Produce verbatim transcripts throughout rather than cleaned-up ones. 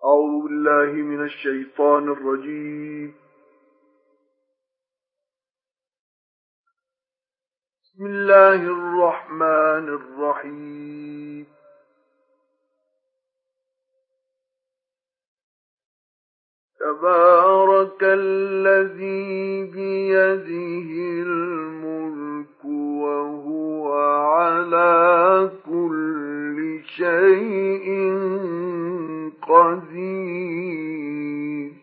أعوذ بالله من الشيطان الرجيم. بسم الله الرحمن الرحيم. تبارك الذي بيده الملك وهو على كل شيء قدير.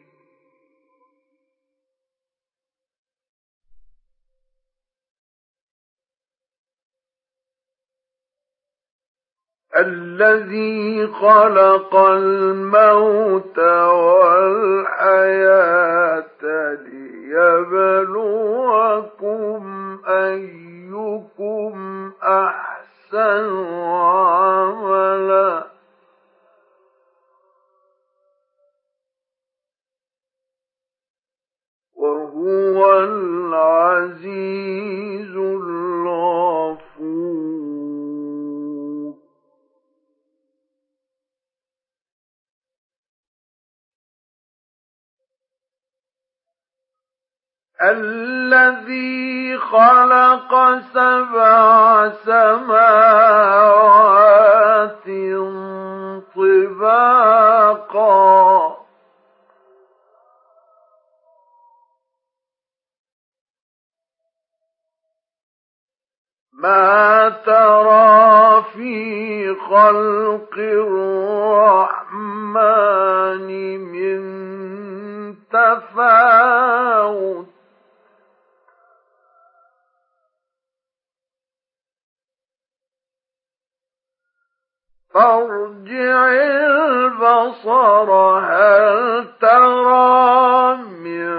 الذي خلق الموت والحياة ليبلوكم أيكم أحسن عملا وهو العزيز الغفور. الذي خلق سبع سماوات طباقا ما ترى في خلق الرحمن من تفاوت فارجع البصر هل ترى من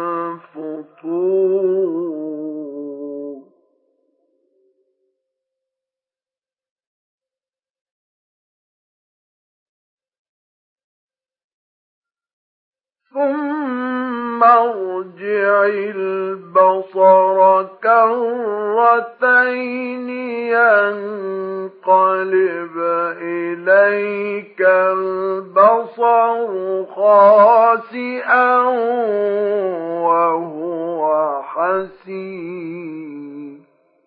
فطور ثم ارجع البصر كرتين ينقلب إليك البصر خاسئا وهو حسير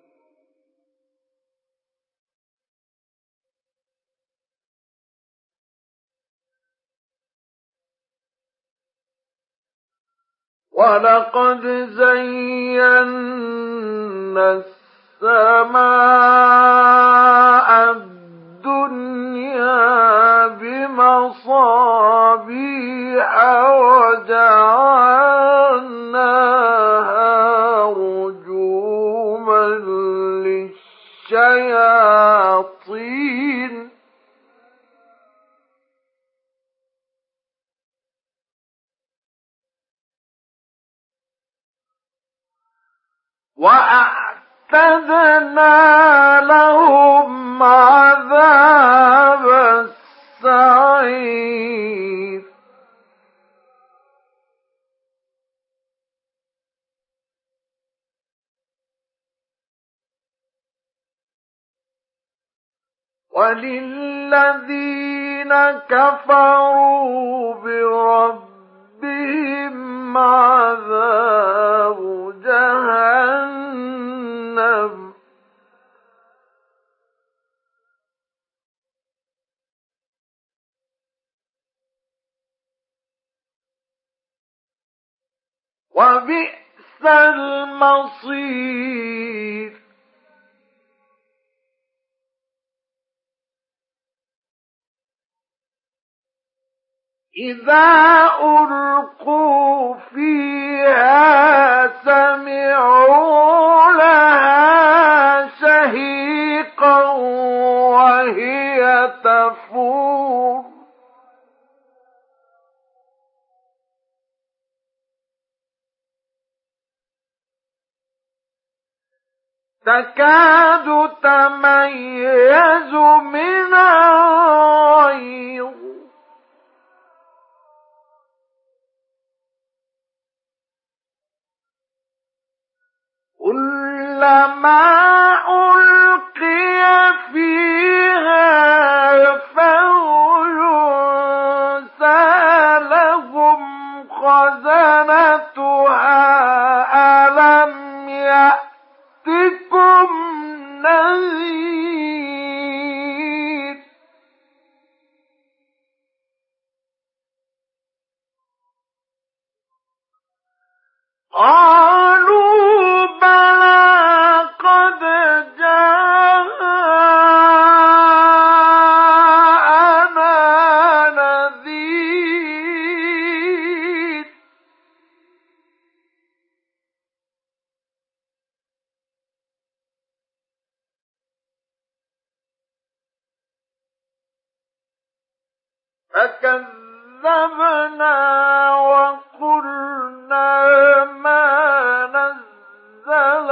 ولقد زينا السماء الدنيا بمصابيح وجعلناها رجوما للشياطين وأعتدنا لهم عذاب السعير وللذين كفروا بربهم عذاب جهنم وبئس المصير إذا ألقوا فيها سمعوا لها شهيقا وهي تفور تكاد تميز من الغيظ كلما ألقي فيها فوج ساء خزنتها ألم يأتكم نذير قالوا بلى قد جاءنا نذير فكذبنا وقلنا ما نزل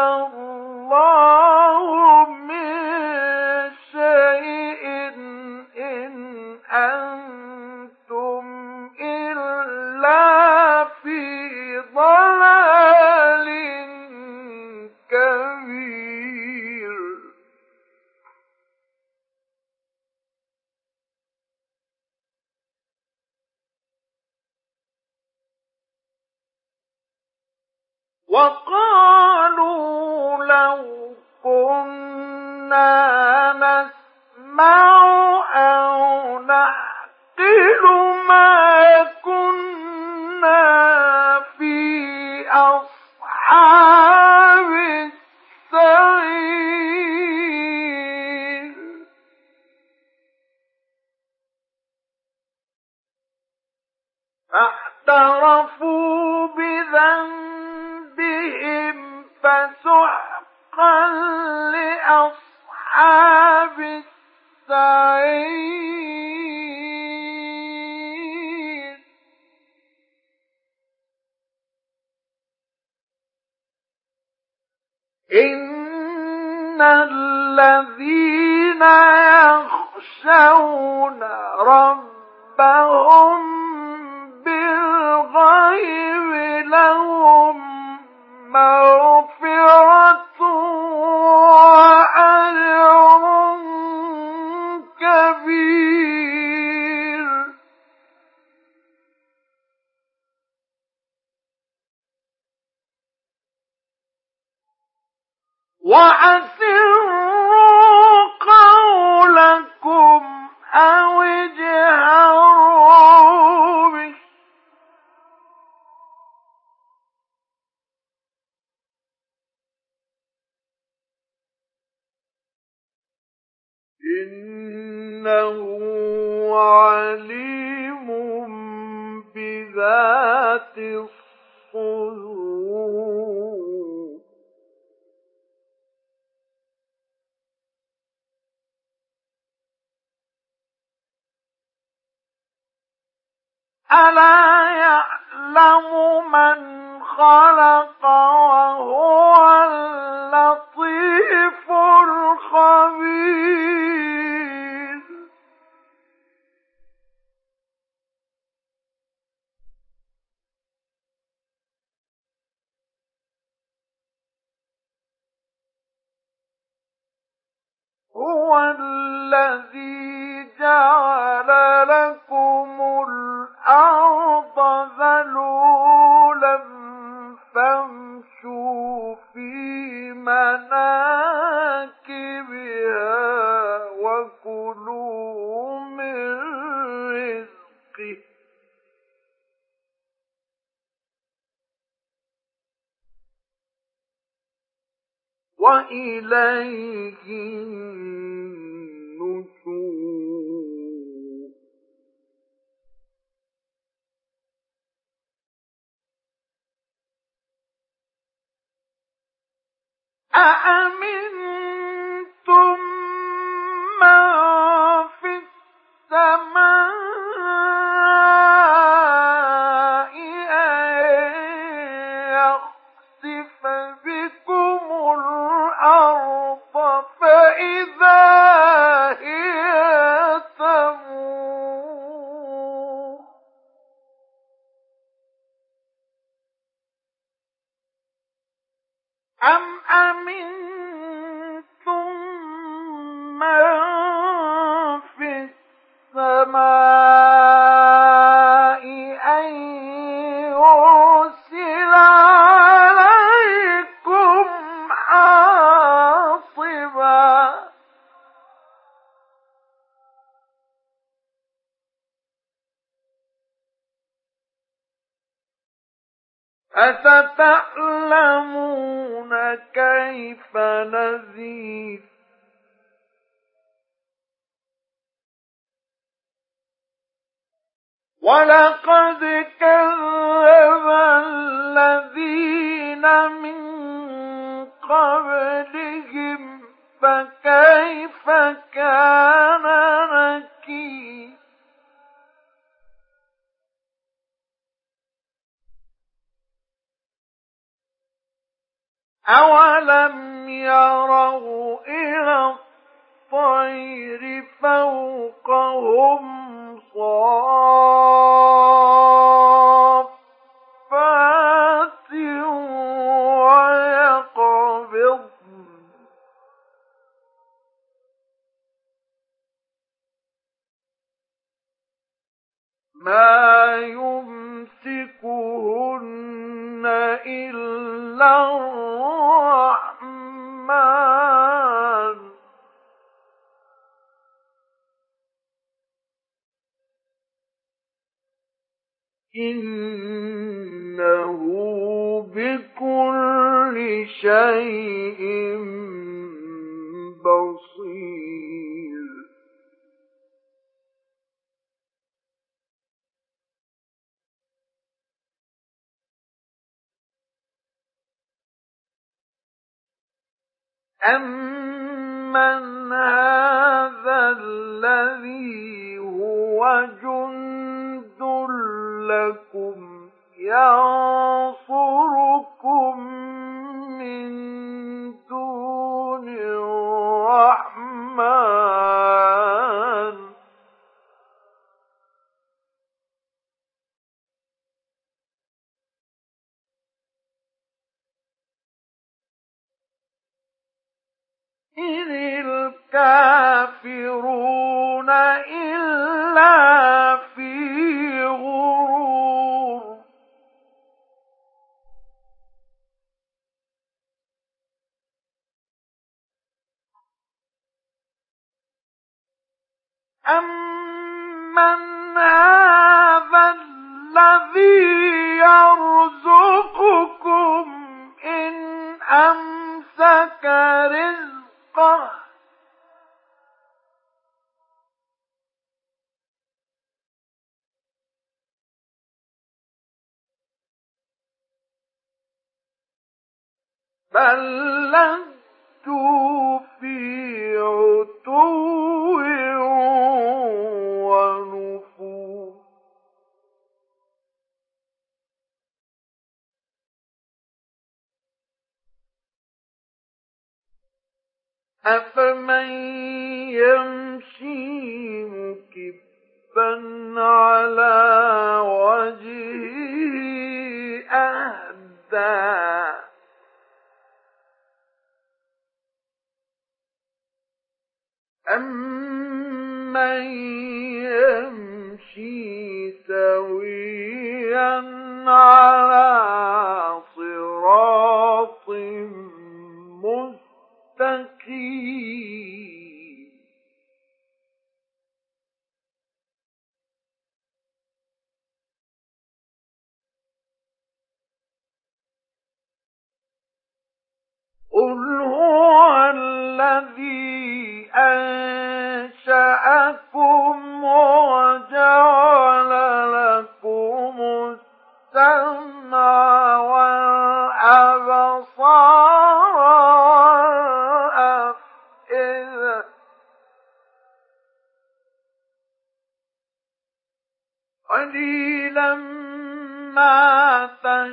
الله من شيء إن أنتم إلا في ضلال كبير وقالوا لو كنا نسمع أو نعقل ما كنا في أصحاب السعير فاعترفوا بذنبهم فسحقا لأصحاب السعير إن الذين يخشون ربهم بالغيب لهم مغفرة وأجر كبير وأسروا قولكم أو اجهروا به إنه عليم بذات الصدور ألا يعلم من خلق وهو اللطيف الخبير هو الذي جعل لكم الأرض ذلولا فامشوا في مناكبها وكلوا من رزقه وإليه النشور أأمنتم من في السماء أن يخسف بكم الأرض فإذا هي تمور أم أمنتم من في السماء أن فستعلمون كيف نذير ولقد كذب الذين من قبلهم فكيف كان نكير أولم يروا إلى الطير فوقهم صافات ويقبضن ما يمسكهن إلا الرحمن إنه بكل شيء بصير أَمَّنْ هَذَا الَّذِي هُوَ جُندٌ لَّكُمْ يَنصُرُكُم مِّن دُونِ الرَّحْمَٰنِ إِنِ الْكَافِرُونَ إِلَّا فِي غُرُورٍ أَمَّنْ هَٰذَا الَّذِي يَرْزُقُكُمْ إِنْ أَمْسَكَ رِزْقَهُ بَل لَّجُّوا فِي عُتُوٍّ وَنُفُورٍ أَفَمَن يَمْشِي مُكِبًّا عَلَىٰ وَجْهِهِ أَهْدَىٰ أَمَّن يَمْشِي سَوِيًّا عَلَىٰ صِرَاطٍ مُّسْتَقِيمٍ قُلْ هُوَ الَّذِي أَنشَأَكُمْ وَجَعَلَ لَكُمُ السَّمْعَ وَالْأَبْصَارَ وَالْأَفْئِدَةَ قَلِيلًا مَّا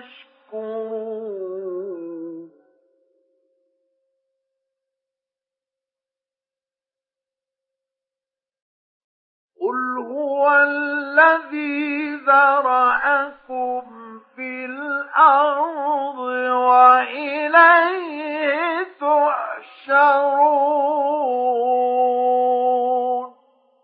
تَشْكُرُونَ قُلْ هُوَ الَّذِي ذَرَأَكُمْ فِي الْأَرْضِ وَإِلَيْهِ تُحْشَرُونَ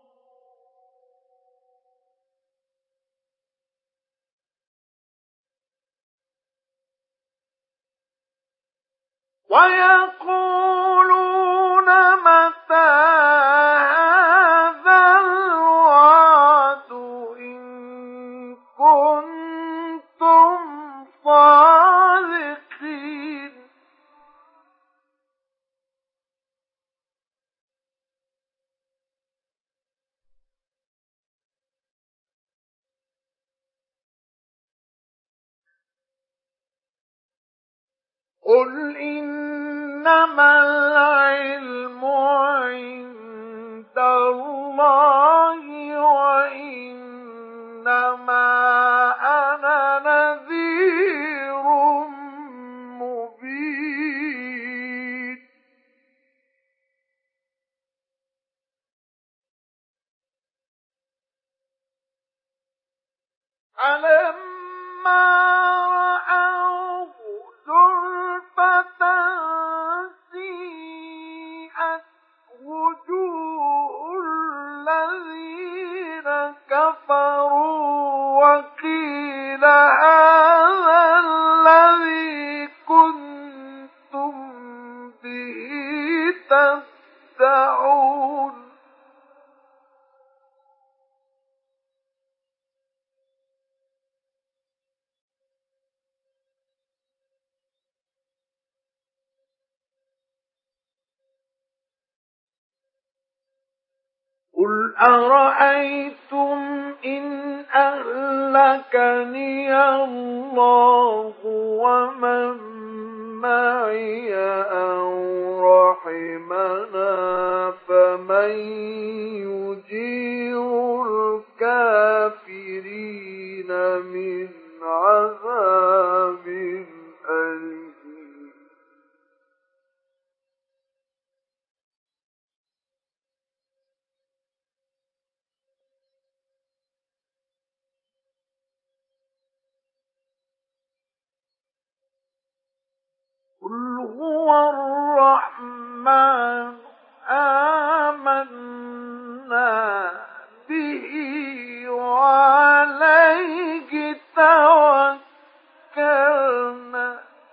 وَيَقُولُونَ مَتَىٰ هَٰذَا الْوَعْدُ إِن كُنتُمْ صَادِقِينَ قل إنما العلم عند الله وإنما أنا نذير مبين فلما رأوه زلفة سيئت وجوه الذين كفروا وقيل هذا الذي كنتم به تدعون قل أرأيتم إن أهلكني الله ومن معي أو رحمنا فمن يجير الكافرين من عذاب أليم قل هو الرحمن آمنا به وعليه توكلنا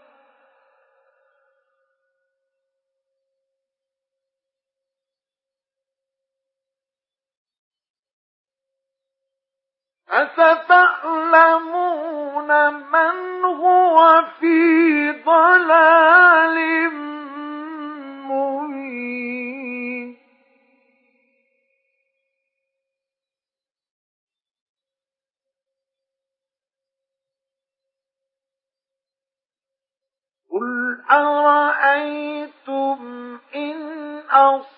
فستعلمون من هو في ضلال مبين قل أرأيتم إن أصبح